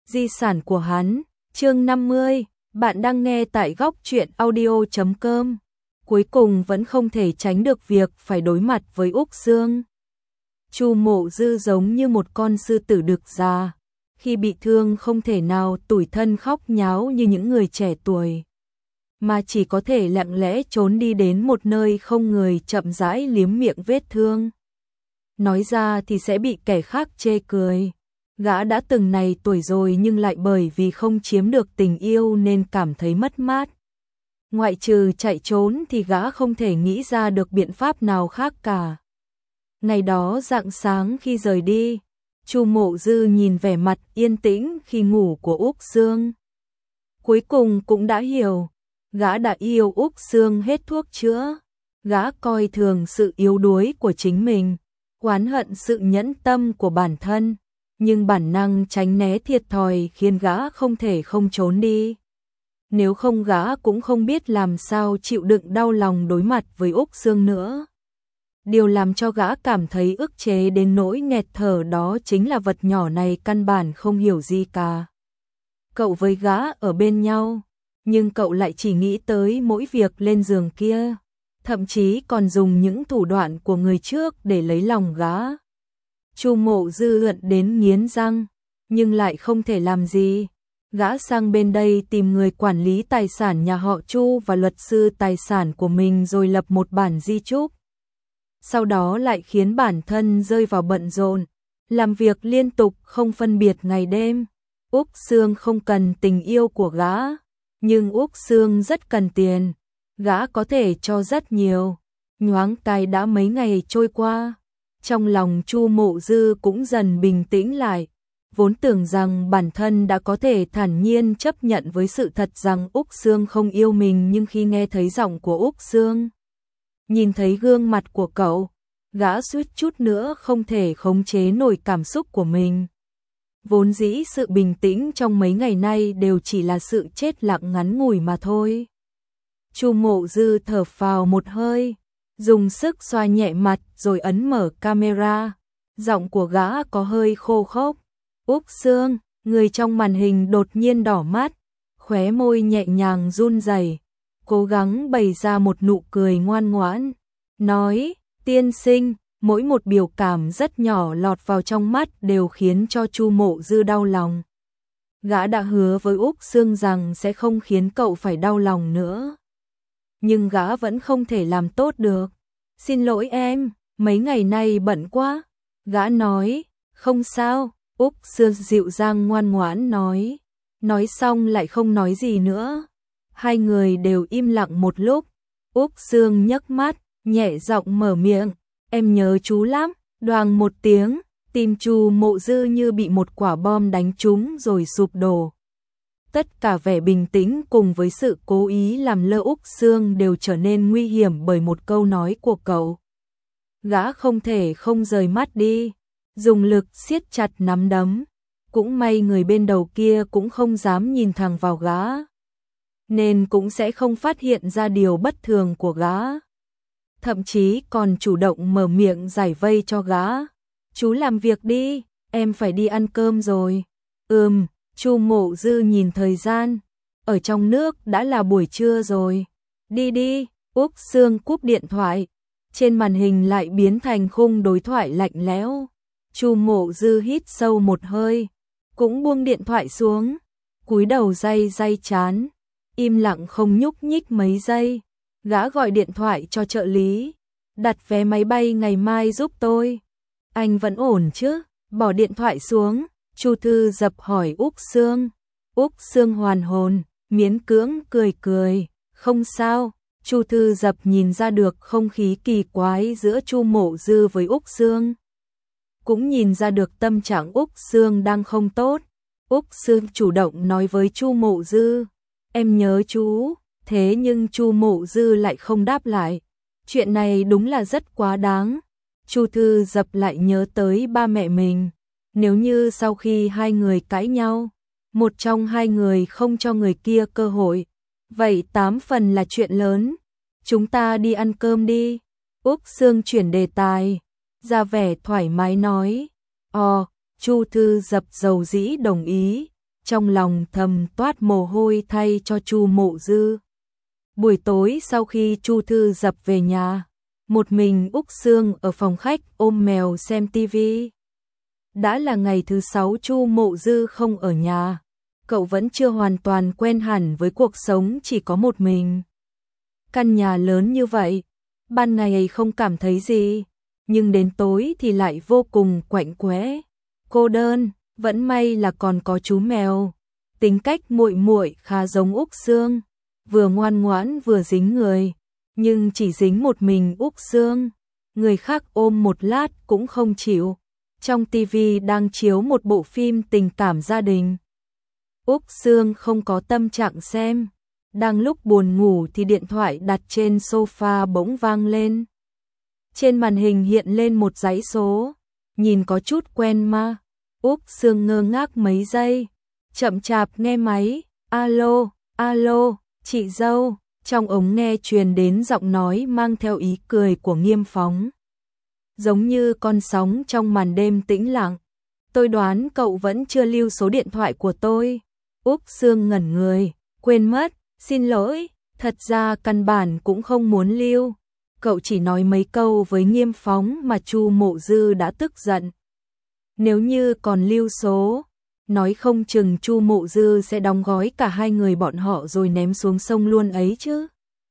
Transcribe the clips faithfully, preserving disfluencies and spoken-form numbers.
Di sản của hắn, chương năm mươi, bạn đang nghe tại góc truyện audio chấm com. Cuối cùng vẫn không thể tránh được việc phải đối mặt với Úc Dương. Chu Mộ Dư giống như một con sư tử đực già, khi bị thương không thể nào tủi thân khóc nháo như những người trẻ tuổi, mà chỉ có thể lặng lẽ trốn đi đến một nơi không người, chậm rãi liếm miệng vết thương. Nói ra thì sẽ bị kẻ khác chê cười. Gã đã từng này tuổi rồi nhưng lại bởi vì không chiếm được tình yêu nên cảm thấy mất mát. Ngoại trừ chạy trốn thì gã không thể nghĩ ra được biện pháp nào khác cả. Ngày đó rạng sáng khi rời đi, Chu Mộ Dư nhìn vẻ mặt yên tĩnh khi ngủ của Úc Dương. Cuối cùng cũng đã hiểu, gã đã yêu Úc Dương hết thuốc chữa. Gã coi thường sự yếu đuối của chính mình, oán hận sự nhẫn tâm của bản thân, nhưng bản năng tránh né thiệt thòi khiến gã không thể không trốn đi. Nếu không gã cũng không biết làm sao chịu đựng đau lòng đối mặt với Úc Dương nữa. Điều làm cho gã cảm thấy ức chế đến nỗi nghẹt thở đó chính là vật nhỏ này căn bản không hiểu gì cả. Cậu với gã ở bên nhau, nhưng cậu lại chỉ nghĩ tới mỗi việc lên giường kia, thậm chí còn dùng những thủ đoạn của người trước để lấy lòng gã. Chu Mộ Dư hận đến nghiến răng, nhưng lại không thể làm gì. Gã sang bên đây tìm người quản lý tài sản nhà họ Chu và luật sư tài sản của mình rồi lập một bản di chúc. Sau đó lại khiến bản thân rơi vào bận rộn, làm việc liên tục không phân biệt ngày đêm. Úc Dương không cần tình yêu của gã, nhưng Úc Dương rất cần tiền. Gã có thể cho rất nhiều. Nhoáng cái đã mấy ngày trôi qua, trong lòng Chu Mộ Dư cũng dần bình tĩnh lại. Vốn tưởng rằng bản thân đã có thể thản nhiên chấp nhận với sự thật rằng Úc Dương không yêu mình, nhưng khi nghe thấy giọng của Úc Dương, nhìn thấy gương mặt của cậu, gã suýt chút nữa không thể khống chế nổi cảm xúc của mình. Vốn dĩ sự bình tĩnh trong mấy ngày nay đều chỉ là sự chết lặng ngắn ngủi mà thôi. Chu Mộ Dư thở phào một hơi, dùng sức xoa nhẹ mặt rồi ấn mở camera. Giọng của gã có hơi khô khốc. Úc Dương, người trong màn hình đột nhiên đỏ mắt, khóe môi nhẹ nhàng run rẩy, cố gắng bày ra một nụ cười ngoan ngoãn, nói: "Tiên sinh." Mỗi một biểu cảm rất nhỏ lọt vào trong mắt đều khiến cho Chu Mộ Dư đau lòng. Gã đã hứa với Úc Dương rằng sẽ không khiến cậu phải đau lòng nữa, nhưng gã vẫn không thể làm tốt được. "Xin lỗi em, mấy ngày nay bận quá." Gã nói. "Không sao." Úc Dương dịu dàng ngoan ngoãn nói. Nói xong lại không nói gì nữa. Hai người đều im lặng một lúc. Úc Dương nhấc mắt, nhẹ giọng mở miệng: "Em nhớ chú lắm." Đoàng một tiếng, tim Chu Mộ Dư như bị một quả bom đánh trúng rồi sụp đổ. Tất cả vẻ bình tĩnh cùng với sự cố ý làm lơ Úc Dương đều trở nên nguy hiểm bởi một câu nói của cậu. Gã không thể không rời mắt đi, dùng lực siết chặt nắm đấm. Cũng may người bên đầu kia cũng không dám nhìn thẳng vào gã, nên cũng sẽ không phát hiện ra điều bất thường của gã. Thậm chí còn chủ động mở miệng giải vây cho gã. "Chú làm việc đi, em phải đi ăn cơm rồi." Ừm. Chu Mộ Dư nhìn thời gian, ở trong nước đã là buổi trưa rồi. "Đi đi." Úc Dương cúp điện thoại, trên màn hình lại biến thành khung đối thoại lạnh lẽo. Chu Mộ Dư hít sâu một hơi, cũng buông điện thoại xuống, cúi đầu day day trán, im lặng không nhúc nhích mấy giây. Gã gọi điện thoại cho trợ lý: "Đặt vé máy bay ngày mai giúp tôi." "Anh vẫn ổn chứ?" Bỏ điện thoại xuống, Chu Thư Dập hỏi Úc Dương. Úc Dương hoàn hồn, miễn cưỡng cười cười: "Không sao." Chu Thư Dập nhìn ra được không khí kỳ quái giữa Chu Mộ Dư với Úc Dương, cũng nhìn ra được tâm trạng Úc Dương đang không tốt. Úc Dương chủ động nói với Chu Mộ Dư: "Em nhớ chú." Thế nhưng Chu Mộ Dư lại không đáp lại. Chuyện này đúng là rất quá đáng. Chu Thư Dập lại nhớ tới ba mẹ mình. Nếu như sau khi hai người cãi nhau, một trong hai người không cho người kia cơ hội, vậy tám phần là chuyện lớn. "Chúng ta đi ăn cơm đi." Úc Dương chuyển đề tài, ra vẻ thoải mái nói. "Ồ." Chu Thư Dập dầu dĩ đồng ý. trong lòng thầm toát mồ hôi thay cho Chu Mộ Dư. Buổi tối sau khi Chu Thư Dập về nhà, một mình Úc Sương ở phòng khách ôm mèo xem tivi. Đã là ngày thứ sáu Chu Mộ Dư không ở nhà, cậu vẫn chưa hoàn toàn quen hẳn với cuộc sống chỉ có một mình. Căn nhà lớn như vậy, ban ngày không cảm thấy gì, nhưng đến tối thì lại vô cùng quạnh quẽ, cô đơn. Vẫn may là còn có chú mèo, tính cách muội muội khá giống Úc Sương, vừa ngoan ngoãn vừa dính người, nhưng chỉ dính một mình Úc Sương, người khác ôm một lát cũng không chịu. Trong tivi đang chiếu một bộ phim tình cảm gia đình. Úc Sương không có tâm trạng xem, đang lúc buồn ngủ thì điện thoại đặt trên sofa bỗng vang lên. Trên màn hình hiện lên một dãy số, nhìn có chút quen mà. Úc Sương ngơ ngác mấy giây, chậm chạp nghe máy, alo, alo, chị dâu, trong ống nghe truyền đến giọng nói mang theo ý cười của Nghiêm Phóng. Giống như con sóng trong màn đêm tĩnh lặng, tôi đoán cậu vẫn chưa lưu số điện thoại của tôi. Úc Sương ngẩn người, quên mất, xin lỗi, thật ra căn bản cũng không muốn lưu. Cậu chỉ nói mấy câu với Nghiêm Phóng mà Chu Mộ Dư đã tức giận. Nếu như còn lưu số, nói không chừng Chu Mộ Dư sẽ đóng gói cả hai người bọn họ rồi ném xuống sông luôn ấy chứ.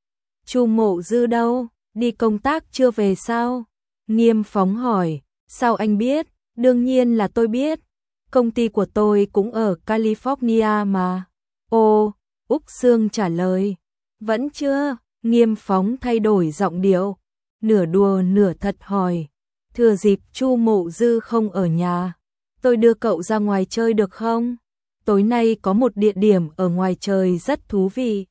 Chu Mộ Dư đâu, đi công tác chưa về sao? Nghiêm Phóng hỏi, sao anh biết? Đương nhiên là tôi biết, công ty của tôi cũng ở California mà. Ồ, Úc Sương trả lời, vẫn chưa? Nghiêm Phóng thay đổi giọng điệu, nửa đùa nửa thật hỏi. Thừa dịp Chu Mộ Dư không ở nhà, tôi đưa cậu ra ngoài chơi được không? Tối nay có một địa điểm ở ngoài trời rất thú vị.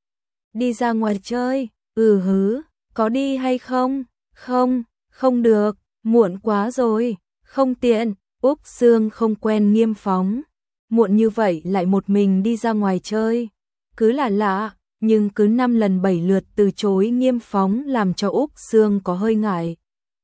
Đi ra ngoài chơi? Ừ hứ, có đi hay không? Không, không được, muộn quá rồi, không tiện. Úc Sương không quen Nghiêm Phóng, muộn như vậy lại một mình đi ra ngoài chơi, cứ là lạ, nhưng cứ năm lần bảy lượt từ chối Nghiêm Phóng làm cho Úc Sương có hơi ngại.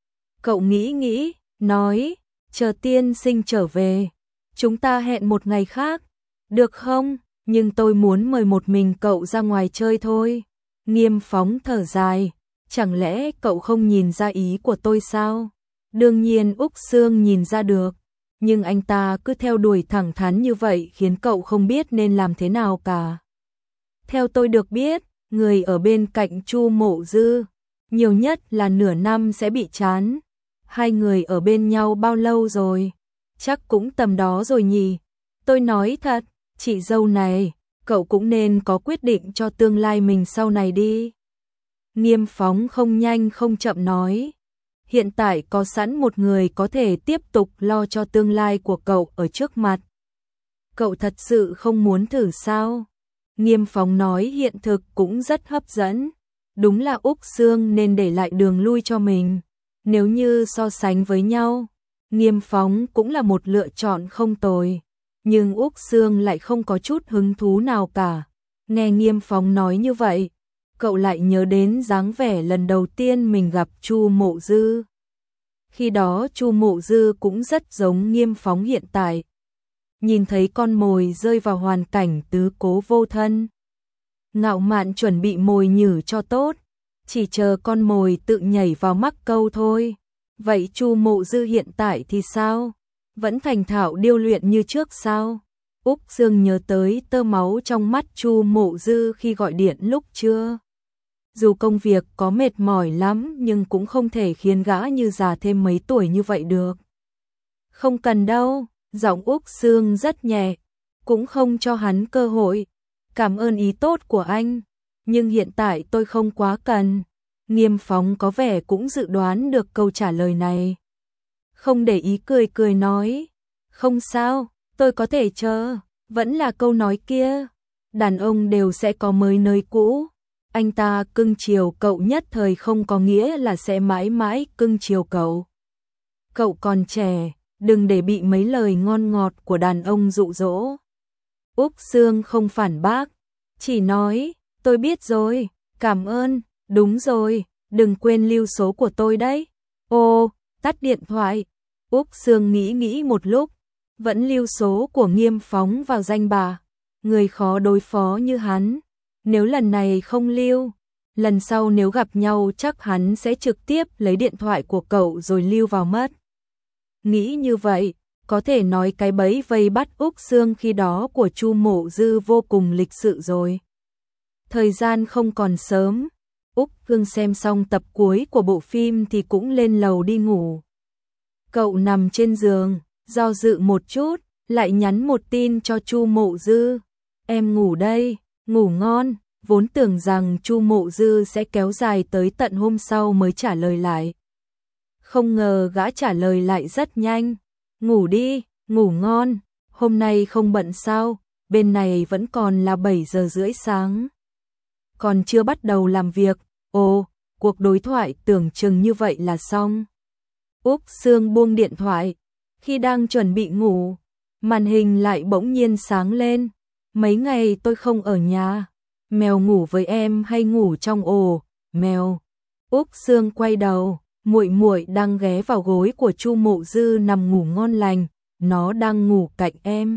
Cậu nghĩ nghĩ, nói, chờ tiên sinh trở về, chúng ta hẹn một ngày khác, được không? Nhưng tôi muốn mời một mình cậu ra ngoài chơi thôi. Nghiêm Phóng thở dài, chẳng lẽ cậu không nhìn ra ý của tôi sao? Đương nhiên Úc Sương nhìn ra được, nhưng anh ta cứ theo đuổi thẳng thắn như vậy khiến cậu không biết nên làm thế nào cả. Theo tôi được biết, người ở bên cạnh Chu Mộ Dư, nhiều nhất là nửa năm sẽ bị chán. Hai người ở bên nhau bao lâu rồi? Chắc cũng tầm đó rồi nhỉ. Tôi nói thật, chị dâu này, cậu cũng nên có quyết định cho tương lai mình sau này đi. Nghiêm Phóng không nhanh không chậm nói. Hiện tại có sẵn một người có thể tiếp tục lo cho tương lai của cậu ở trước mặt. Cậu thật sự không muốn thử sao? Nghiêm Phóng nói hiện thực cũng rất hấp dẫn. Đúng là Úc Sương nên để lại đường lui cho mình. Nếu như so sánh với nhau, Nghiêm Phóng cũng là một lựa chọn không tồi. Nhưng Úc Sương lại không có chút hứng thú nào cả. Nghe Nghiêm Phóng nói như vậy, cậu lại nhớ đến dáng vẻ lần đầu tiên mình gặp Chu Mộ Dư. Khi đó Chu Mộ Dư cũng rất giống Nghiêm Phóng hiện tại. Nhìn thấy con mồi rơi vào hoàn cảnh tứ cố vô thân, ngạo mạn chuẩn bị mồi nhử cho tốt, chỉ chờ con mồi tự nhảy vào mắc câu thôi. Vậy Chu Mộ Dư hiện tại thì sao? Vẫn thành thạo điêu luyện như trước sao? Úc Dương nhớ tới tơ máu trong mắt Chu Mộ Dư khi gọi điện lúc trưa. Dù công việc có mệt mỏi lắm nhưng cũng không thể khiến gã như già thêm mấy tuổi như vậy được. Không cần đâu, giọng Úc Dương rất nhẹ, cũng không cho hắn cơ hội. Cảm ơn ý tốt của anh, nhưng hiện tại tôi không quá cần. Nghiêm Phóng có vẻ cũng dự đoán được câu trả lời này. Không để ý cười cười nói, không sao, tôi có thể chờ. Vẫn là câu nói kia, đàn ông đều sẽ có mới nơi cũ. Anh ta cưng chiều cậu nhất thời không có nghĩa là sẽ mãi mãi cưng chiều cậu. Cậu còn trẻ, đừng để bị mấy lời ngon ngọt của đàn ông dụ dỗ. Úc Dương không phản bác, chỉ nói, tôi biết rồi, cảm ơn, đúng rồi, đừng quên lưu số của tôi đấy. Ô, tắt điện thoại. Úc Dương nghĩ nghĩ một lúc, vẫn lưu số của Nghiêm phóng vào danh bạ, người khó đối phó như hắn, nếu lần này không lưu, lần sau nếu gặp nhau chắc hắn sẽ trực tiếp lấy điện thoại của cậu rồi lưu vào mất. Nghĩ như vậy, có thể nói cái bẫy vây bắt Úc Sương khi đó của Chu Mộ Dư vô cùng lịch sự rồi. Thời gian không còn sớm, Úc Sương xem xong tập cuối của bộ phim thì cũng lên lầu đi ngủ. Cậu nằm trên giường, do dự một chút, lại nhắn một tin cho Chu Mộ Dư. Em ngủ đây, ngủ ngon, vốn tưởng rằng Chu Mộ Dư sẽ kéo dài tới tận hôm sau mới trả lời lại. Không ngờ gã trả lời lại rất nhanh. Ngủ đi, ngủ ngon, hôm nay không bận sao, bên này vẫn còn là bảy giờ rưỡi sáng. Còn chưa bắt đầu làm việc, ồ, cuộc đối thoại tưởng chừng như vậy là xong. Úc Sương buông điện thoại, khi đang chuẩn bị ngủ, màn hình lại bỗng nhiên sáng lên. Mấy ngày tôi không ở nhà, mèo ngủ với em hay ngủ trong ổ, mèo. Úc Sương quay đầu, muội muội đang ghé vào gối của Chu Mộ Dư nằm ngủ ngon lành, nó đang ngủ cạnh em.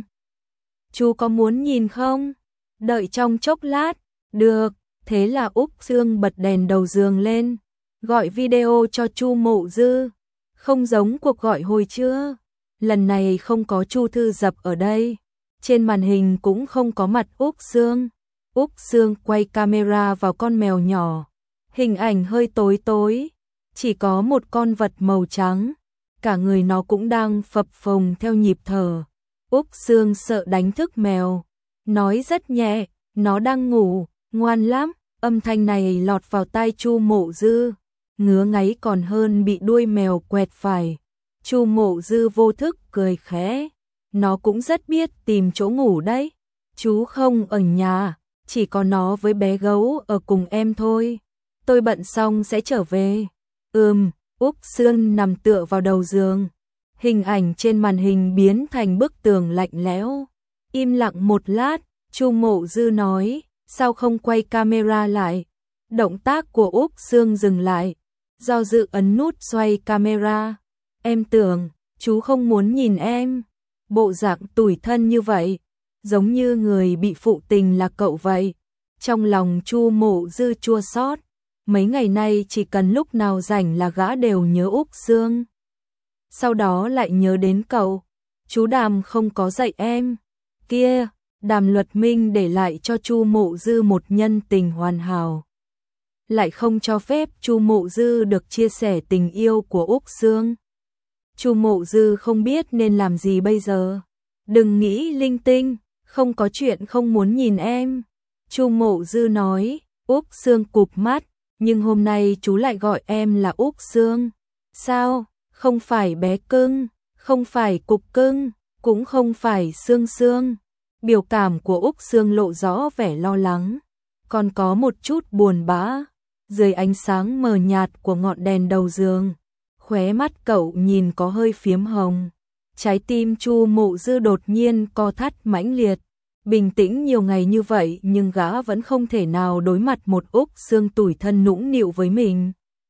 Chú có muốn nhìn không? Đợi trong chốc lát, được, thế là Úc Sương bật đèn đầu giường lên, gọi video cho Chu Mộ Dư, không giống cuộc gọi hồi trưa, lần này không có Chu Thư Dập ở đây, trên màn hình cũng không có mặt Úc Sương. Úc Sương quay camera vào con mèo nhỏ, hình ảnh hơi tối tối, chỉ có một con vật màu trắng, cả người nó cũng đang phập phồng theo nhịp thở. Úc Sương sợ đánh thức mèo, nói rất nhẹ, nó đang ngủ, ngoan lắm, âm thanh này lọt vào tai Chu Mộ Dư, ngứa ngáy còn hơn bị đuôi mèo quẹt phải. Chu Mộ Dư vô thức cười khẽ, nó cũng rất biết tìm chỗ ngủ đấy, chú không ở nhà, chỉ có nó với bé gấu ở cùng em thôi, tôi bận xong sẽ trở về. Ừm, Úc Sương nằm tựa vào đầu giường, hình ảnh trên màn hình biến thành bức tường lạnh lẽo. Im lặng một lát, Chu Mộ Dư nói, sao không quay camera lại? Động tác của Úc Sương dừng lại, do dự ấn nút xoay camera. Em tưởng, chú không muốn nhìn em. Bộ dạng tủi thân như vậy, giống như người bị phụ tình là cậu vậy. Trong lòng Chu Mộ Dư chua xót. Mấy ngày nay chỉ cần lúc nào rảnh là gã đều nhớ Úc Sương. Sau đó lại nhớ đến cậu. Chú Đàm không có dạy em. Kia, Đàm Luật Minh để lại cho Chu Mộ Dư một nhân tình hoàn hảo. Lại không cho phép Chu Mộ Dư được chia sẻ tình yêu của Úc Sương. Chu Mộ Dư không biết nên làm gì bây giờ. Đừng nghĩ linh tinh, không có chuyện không muốn nhìn em. Chu Mộ Dư nói. Úc Sương cụp mắt, nhưng hôm nay chú lại gọi em là Úc Sương. Sao? Không phải bé cưng, không phải cục cưng, cũng không phải Sương Sương. Biểu cảm của Úc Sương lộ rõ vẻ lo lắng, còn có một chút buồn bã. Dưới ánh sáng mờ nhạt của ngọn đèn đầu giường, khóe mắt cậu nhìn có hơi phiếm hồng. Trái tim Chu Mộ Dư đột nhiên co thắt mãnh liệt. Bình tĩnh nhiều ngày như vậy nhưng gã vẫn không thể nào đối mặt một Úc Sương tủi thân nũng nịu với mình.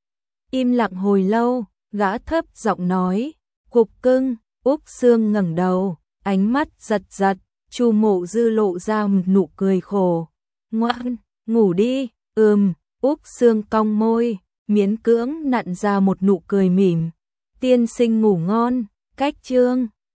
Im lặng hồi lâu, gã thấp giọng nói, cục cưng. Úc Sương ngẩng đầu, ánh mắt giật giật. Chu Mộ Dư lộ ra một nụ cười khổ. Ngoan, ngủ đi. Ừm. Úc Sương cong môi, miễn cưỡng nặn ra một nụ cười mỉm. Tiên sinh ngủ ngon. Cách chương